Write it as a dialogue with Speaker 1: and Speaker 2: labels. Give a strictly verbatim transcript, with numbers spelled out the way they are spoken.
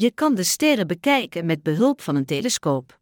Speaker 1: Je kan de sterren bekijken met behulp van een telescoop.